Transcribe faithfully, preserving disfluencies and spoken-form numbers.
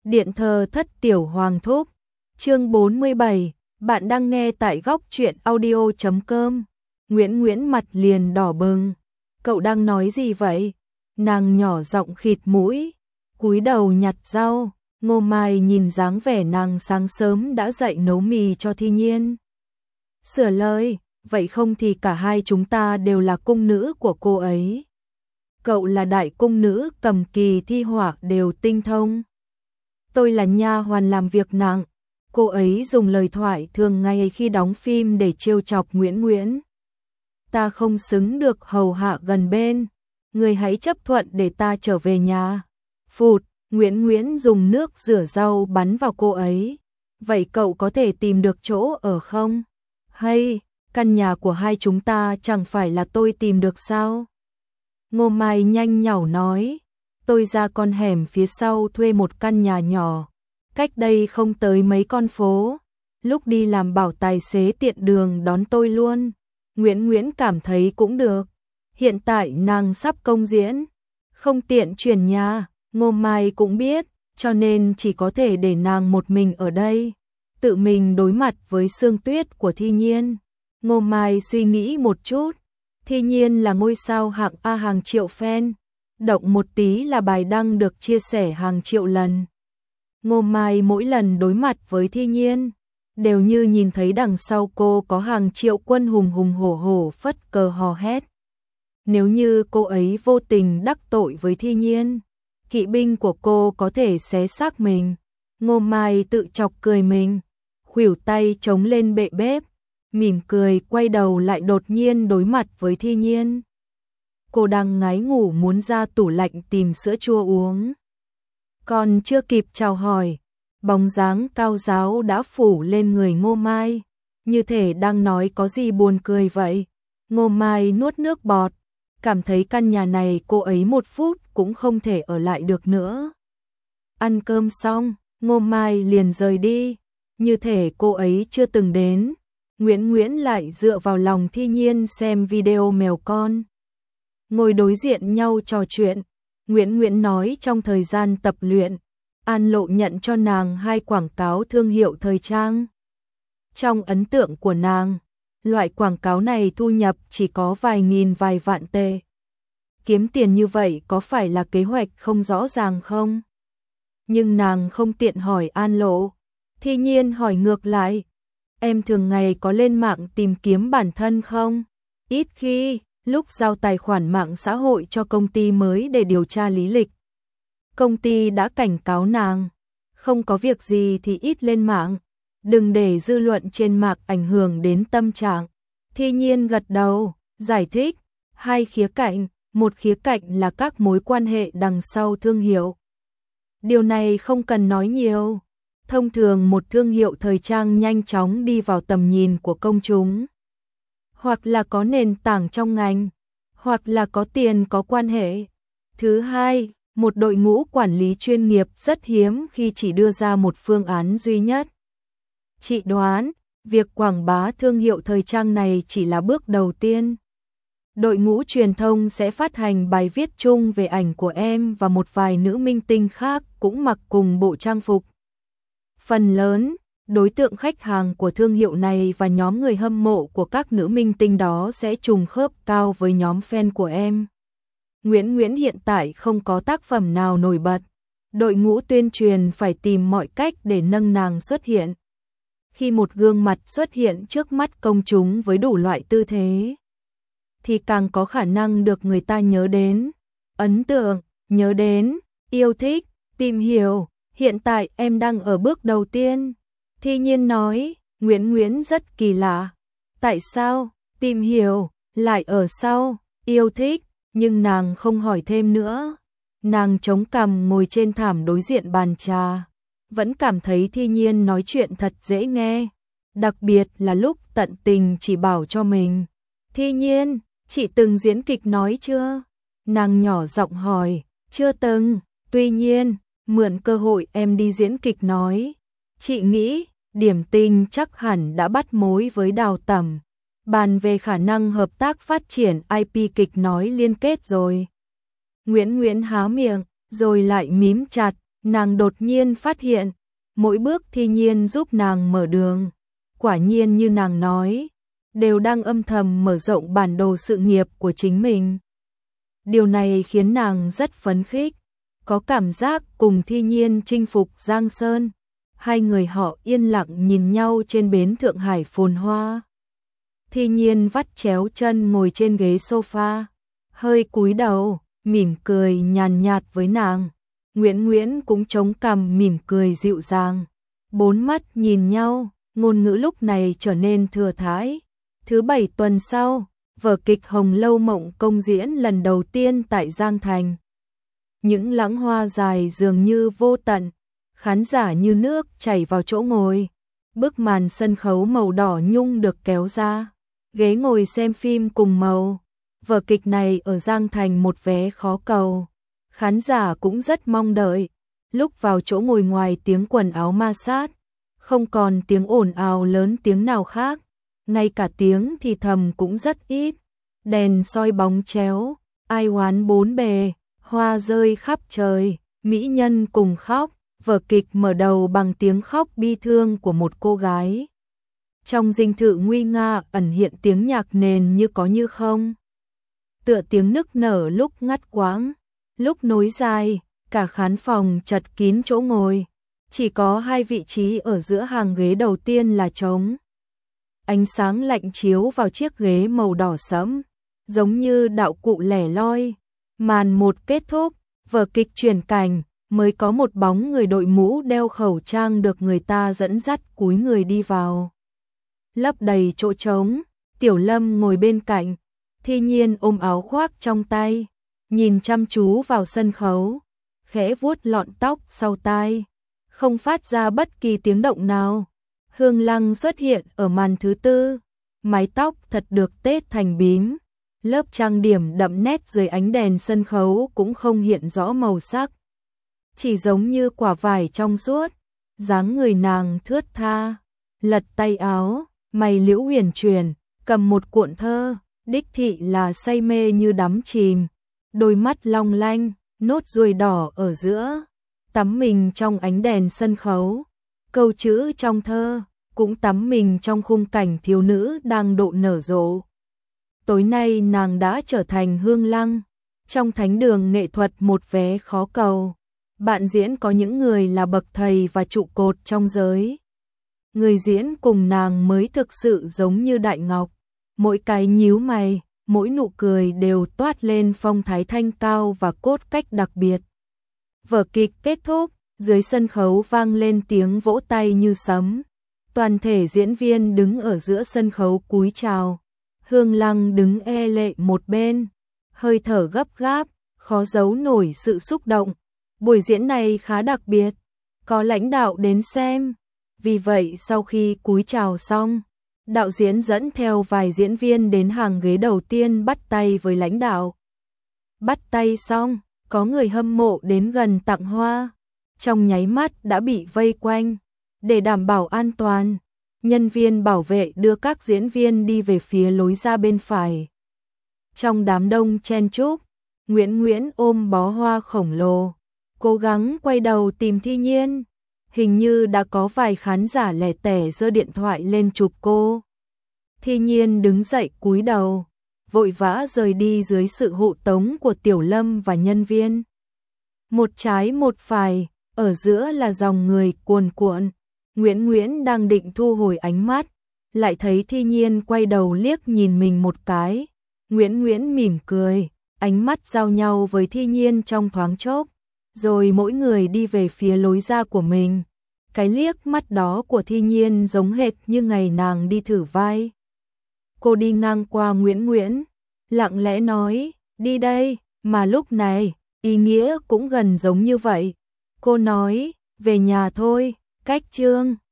Điện thờ thất tiểu hoàng thúc, chương bốn mươi bảy, bạn đang nghe tại góc truyện audio chấm com. Nguyễn Nguyễn mặt liền đỏ bừng. Cậu đang nói gì vậy? Nàng nhỏ giọng khịt mũi, cúi đầu nhặt rau. Ngô Mai nhìn dáng vẻ nàng sáng sớm đã dậy nấu mì cho Thi Nhiên. Sửa lời, vậy không thì cả hai chúng ta đều là cung nữ của cô ấy. Cậu là đại cung nữ, cầm kỳ thi họa đều tinh thông. Tôi là nha hoàn làm việc nặng. Cô ấy dùng lời thoại thường ngày khi đóng phim để trêu chọc Nguyễn Nguyễn. Ta không xứng được hầu hạ gần bên. Người hãy chấp thuận để ta trở về nhà. Phụt, Nguyễn Nguyễn dùng nước rửa rau bắn vào cô ấy. Vậy cậu có thể tìm được chỗ ở không? Hay, căn nhà của hai chúng ta chẳng phải là tôi tìm được sao? Ngô Mai nhanh nhảu nói. Tôi ra con hẻm phía sau thuê một căn nhà nhỏ. Cách đây không tới mấy con phố. Lúc đi làm bảo tài xế tiện đường đón tôi luôn. Nguyễn Nguyễn cảm thấy cũng được. Hiện tại nàng sắp công diễn. Không tiện chuyển nhà. Ngô Mai cũng biết. Cho nên chỉ có thể để nàng một mình ở đây. Tự mình đối mặt với Sương Tuyết của Thi Nhiên. Ngô Mai suy nghĩ một chút. Thi Nhiên là ngôi sao hạng A hàng triệu fan. Động một tí là bài đăng được chia sẻ hàng triệu lần. Ngô Mai mỗi lần đối mặt với Thi Nhiên, đều như nhìn thấy đằng sau cô có hàng triệu quân hùng hùng hổ hổ phất cờ hò hét. Nếu như cô ấy vô tình đắc tội với Thi Nhiên, kỵ binh của cô có thể xé xác mình. Ngô Mai tự chọc cười mình, khuỷu tay chống lên bệ bếp, mỉm cười quay đầu lại đột nhiên đối mặt với Thi Nhiên. Cô đang ngái ngủ muốn ra tủ lạnh tìm sữa chua uống. Còn chưa kịp chào hỏi, bóng dáng cao giáo đã phủ lên người Ngô Mai, như thể đang nói có gì buồn cười vậy. Ngô Mai nuốt nước bọt, cảm thấy căn nhà này cô ấy một phút cũng không thể ở lại được nữa. Ăn cơm xong, Ngô Mai liền rời đi, như thể cô ấy chưa từng đến. Nguyễn Nguyễn lại dựa vào lòng Thi Nhiên xem video mèo con. Ngồi đối diện nhau trò chuyện, Nguyễn Nguyễn nói trong thời gian tập luyện, An Lộ nhận cho nàng hai quảng cáo thương hiệu thời trang. Trong ấn tượng của nàng, loại quảng cáo này thu nhập chỉ có vài nghìn vài vạn tệ. Kiếm tiền như vậy có phải là kế hoạch không rõ ràng không? Nhưng nàng không tiện hỏi An Lộ. Thi Nhiên hỏi ngược lại, em thường ngày có lên mạng tìm kiếm bản thân không? Ít khi. Lúc giao tài khoản mạng xã hội cho công ty mới để điều tra lý lịch. Công ty đã cảnh cáo nàng, không có việc gì thì ít lên mạng, đừng để dư luận trên mạng ảnh hưởng đến tâm trạng. Thi Nhiên gật đầu, giải thích, hai khía cạnh, một khía cạnh là các mối quan hệ đằng sau thương hiệu. Điều này không cần nói nhiều, thông thường một thương hiệu thời trang nhanh chóng đi vào tầm nhìn của công chúng. Hoặc là có nền tảng trong ngành, hoặc là có tiền có quan hệ. Thứ hai, một đội ngũ quản lý chuyên nghiệp rất hiếm khi chỉ đưa ra một phương án duy nhất. Chị đoán, việc quảng bá thương hiệu thời trang này chỉ là bước đầu tiên. Đội ngũ truyền thông sẽ phát hành bài viết chung về ảnh của em và một vài nữ minh tinh khác cũng mặc cùng bộ trang phục. Phần lớn, đối tượng khách hàng của thương hiệu này và nhóm người hâm mộ của các nữ minh tinh đó sẽ trùng khớp cao với nhóm fan của em. Nguyễn Nguyễn hiện tại không có tác phẩm nào nổi bật. Đội ngũ tuyên truyền phải tìm mọi cách để nâng nàng xuất hiện. Khi một gương mặt xuất hiện trước mắt công chúng với đủ loại tư thế, thì càng có khả năng được người ta nhớ đến, ấn tượng, nhớ đến, yêu thích, tìm hiểu. Hiện tại em đang ở bước đầu tiên. Thi Nhiên nói, Nguyễn Nguyễn rất kỳ lạ. Tại sao, tìm hiểu, lại ở sau, yêu thích, nhưng nàng không hỏi thêm nữa. Nàng chống cằm ngồi trên thảm đối diện bàn trà. Vẫn cảm thấy Thi Nhiên nói chuyện thật dễ nghe. Đặc biệt là lúc tận tình chỉ bảo cho mình. Thi Nhiên, chị từng diễn kịch nói chưa? Nàng nhỏ giọng hỏi, chưa từng. Tuy nhiên, mượn cơ hội em đi diễn kịch nói. Chị nghĩ, Điểm Tinh chắc hẳn đã bắt mối với Đào Tẩm, bàn về khả năng hợp tác phát triển i pê kịch nói liên kết rồi. Nguyễn Nguyễn há miệng, rồi lại mím chặt, Nàng đột nhiên phát hiện, mỗi bước Thi Nhiên giúp nàng mở đường, quả nhiên như nàng nói, đều đang âm thầm mở rộng bản đồ sự nghiệp của chính mình. Điều này khiến nàng rất phấn khích, có cảm giác cùng Thi Nhiên chinh phục Giang Sơn. Hai người họ yên lặng nhìn nhau trên bến Thượng Hải phồn hoa. Thi Nhiên vắt chéo chân ngồi trên ghế sofa, hơi cúi đầu, mỉm cười nhàn nhạt với nàng. Nguyễn Nguyễn cũng chống cằm mỉm cười dịu dàng. Bốn mắt nhìn nhau, ngôn ngữ lúc này trở nên thừa thãi. Thứ bảy tuần sau, vở kịch Hồng Lâu Mộng công diễn lần đầu tiên tại Giang Thành. Những lãng hoa dài dường như vô tận, khán giả như nước chảy vào chỗ ngồi. Bức màn sân khấu màu đỏ nhung được kéo ra, ghế ngồi xem phim cùng màu. Vở kịch này ở Giang Thành một vé khó cầu, khán giả cũng rất mong đợi. Lúc vào chỗ ngồi ngoài tiếng quần áo ma sát, không còn tiếng ồn ào lớn tiếng nào khác, ngay cả tiếng thì thầm cũng rất ít. Đèn soi bóng chéo, ai oán bốn bề, hoa rơi khắp trời, mỹ nhân cùng khóc. Vở kịch mở đầu bằng tiếng khóc bi thương của một cô gái. Trong dinh thự nguy nga ẩn hiện tiếng nhạc nền như có như không. Tựa tiếng nức nở lúc ngắt quãng, lúc nối dài, cả khán phòng chật kín chỗ ngồi. Chỉ có hai vị trí ở giữa hàng ghế đầu tiên là trống. Ánh sáng lạnh chiếu vào chiếc ghế màu đỏ sẫm, giống như đạo cụ lẻ loi. Màn một kết thúc, vở kịch chuyển cảnh, mới có một bóng người đội mũ đeo khẩu trang được người ta dẫn dắt cúi người đi vào. Lấp đầy chỗ trống, Tiểu Lâm ngồi bên cạnh, Thi Nhiên ôm áo khoác trong tay, nhìn chăm chú vào sân khấu, khẽ vuốt lọn tóc sau tai, không phát ra bất kỳ tiếng động nào. Hương Lăng xuất hiện ở màn thứ tư, mái tóc thật được tết thành bím, lớp trang điểm đậm nét dưới ánh đèn sân khấu cũng không hiện rõ màu sắc, chỉ giống như quả vải trong suốt. Dáng người nàng thướt tha, lật tay áo, mày liễu huyền chuyển, cầm một cuộn thơ, đích thị là say mê như đắm chìm, đôi mắt long lanh, nốt ruồi đỏ ở giữa, tắm mình trong ánh đèn sân khấu. Câu chữ trong thơ cũng tắm mình trong khung cảnh thiếu nữ đang độ nở rộ. Tối nay nàng đã trở thành Hương Lăng, trong thánh đường nghệ thuật một vé khó cầu. Bạn diễn có những người là bậc thầy và trụ cột trong giới. Người diễn cùng nàng mới thực sự giống như Đại Ngọc, mỗi cái nhíu mày, mỗi nụ cười đều toát lên phong thái thanh cao và cốt cách đặc biệt. Vở kịch kết thúc, dưới sân khấu vang lên tiếng vỗ tay như sấm. Toàn thể diễn viên đứng ở giữa sân khấu cúi chào. Hương Lăng đứng e lệ một bên, hơi thở gấp gáp, khó giấu nổi sự xúc động. Buổi diễn này khá đặc biệt, có lãnh đạo đến xem. Vì vậy sau khi cúi chào xong, đạo diễn dẫn theo vài diễn viên đến hàng ghế đầu tiên bắt tay với lãnh đạo. Bắt tay xong, có người hâm mộ đến gần tặng hoa. Trong nháy mắt đã bị vây quanh. Để đảm bảo an toàn, nhân viên bảo vệ đưa các diễn viên đi về phía lối ra bên phải. Trong đám đông chen chúc, Nguyễn Nguyễn ôm bó hoa khổng lồ, cố gắng quay đầu tìm Thi Nhiên. Hình như đã có vài khán giả lẻ tẻ giơ điện thoại lên chụp cô. Thi Nhiên đứng dậy cúi đầu, vội vã rời đi dưới sự hộ tống của Tiểu Lâm và nhân viên. Một trái một phải, ở giữa là dòng người cuồn cuộn. Nguyễn Nguyễn đang định thu hồi ánh mắt, lại thấy Thi Nhiên quay đầu liếc nhìn mình một cái. Nguyễn Nguyễn mỉm cười, ánh mắt giao nhau với Thi Nhiên trong thoáng chốc, rồi mỗi người đi về phía lối ra của mình. Cái liếc mắt đó của Thi Nhiên giống hệt như ngày nàng đi thử vai. Cô đi ngang qua Nguyễn Nguyễn, lặng lẽ nói, đi đây, mà lúc này, ý nghĩa cũng gần giống như vậy. Cô nói, về nhà thôi, cách chương.